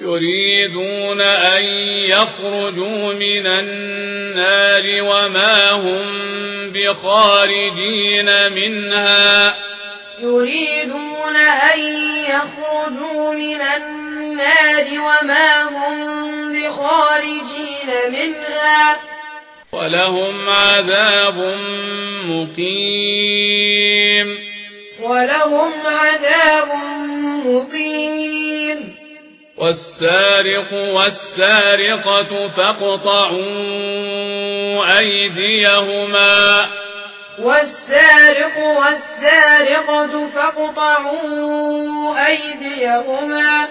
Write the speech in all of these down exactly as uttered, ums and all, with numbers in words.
يريدون أن يخرجوا من النار وما هم بخارجين منها يريدون أن يخرجوا من النار وما هم بخارجين منها ولهم عذاب مقيم ولهم عذاب مقيم والسارق والسارقة فاقطعوا أيديهما والسارق والسارقة فاقطعوا أيديهما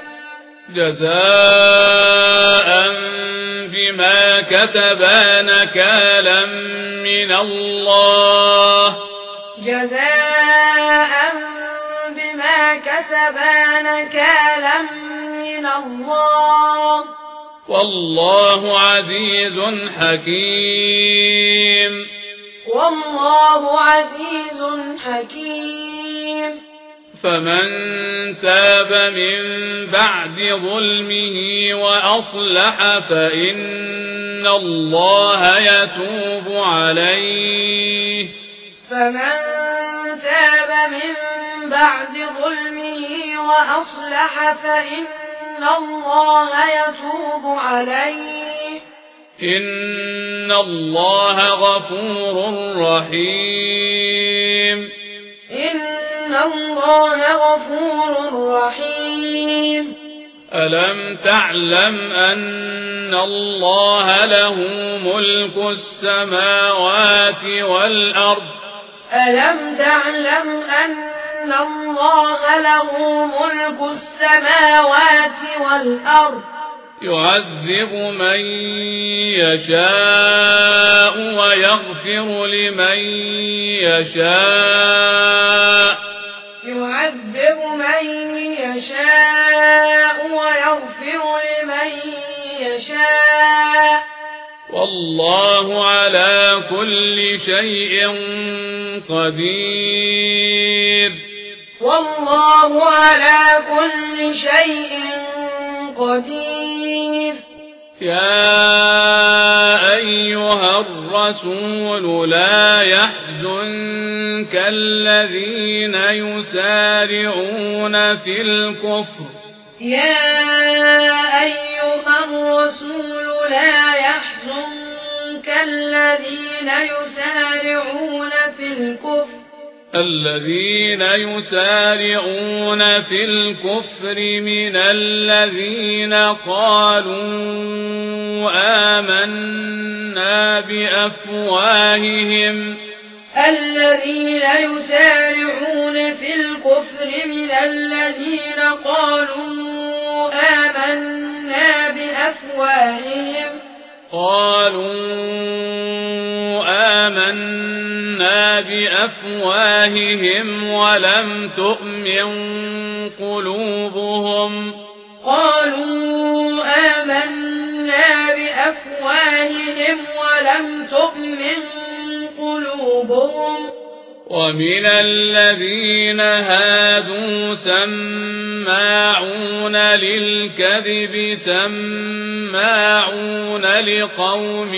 جزاء بما كسبا نكالا من الله جزاء بما كسبا نكالا من الله والله عزيز حكيم والله عزيز حكيم فمن تاب من بعد ظلمه وأصلح فإن الله يتوب عليه فمن تاب من بعد ظلمه وأصلح فإن الله يتوب عليه إن الله غفور رحيم إن الله غفور رحيم ألم تعلم أن الله له ملك السماوات والأرض ألم تعلم أن الله له ملك السماوات والأرض يعذب من يشاء ويغفر لمن يشاء يعذب من يشاء ويغفر لمن يشاء والله على كل شيء قدير والله على كل شيء قدير يا أيها الرسول لا يحزنك الذين يسارعون في الكفر يا أيها الرسول لا يحزنك الذين يسارعون في الكفر الذين يسارعون في الكفر من الذين قالوا آمنا بأفواههم الذين يسارعون في الكفر من الذين قالوا آمنا بأفواههم قالوا آمنا بأفواههم ولم تؤمن قلوبهم قالوا آمنا بأفواههم ولم تؤمن قلوبهم ومن الذين هادوا سماعون للكذب سماعون لقوم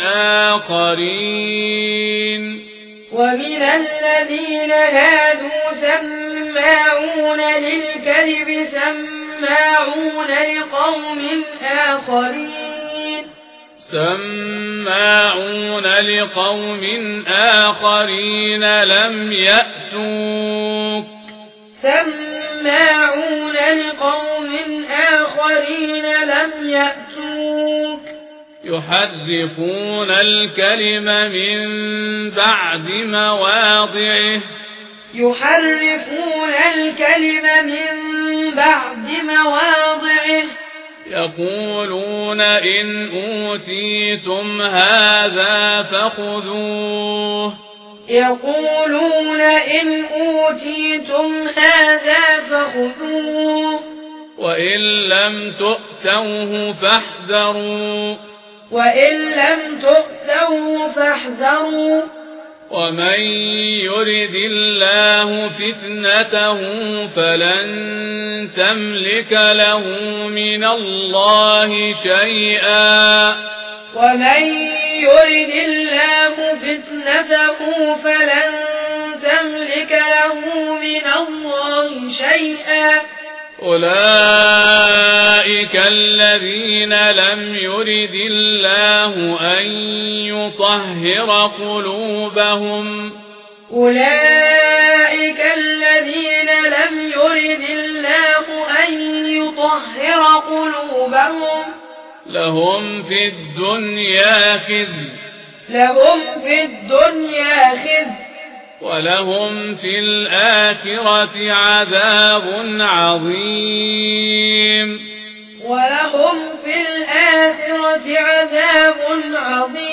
آخرين ومن الذين هادوا سماعون للكذب سماعون لقوم آخرين سماعون لقوم آخرين لم يأتوك سماعون لقوم آخرين لم يأتوك يحرفون الكلم من بعد مواضعه يحرفون الكلم من بعد مواضعه يقولون إن أوتيتم هذا فخذوه يقولون إن أوتيتم هذا فخذوه وإن لم تؤتوه فاحذروا وإن لم تؤتوه فاحذروا ومن يرد الله فتنته فلن تملك له من الله شيئا ومن يرد الله فتنته فلن تملك له من الله شيئا أولئك الذين لم يرد الله أن يطهر قلوبهم أولئك الذين لم يرد الله أن يطهر قلوبهم لهم في الدنيا خزي لهم في الدنيا خزي ولهم في الآخرة عذاب عظيم ولهم في الآخرة عذاب عظيم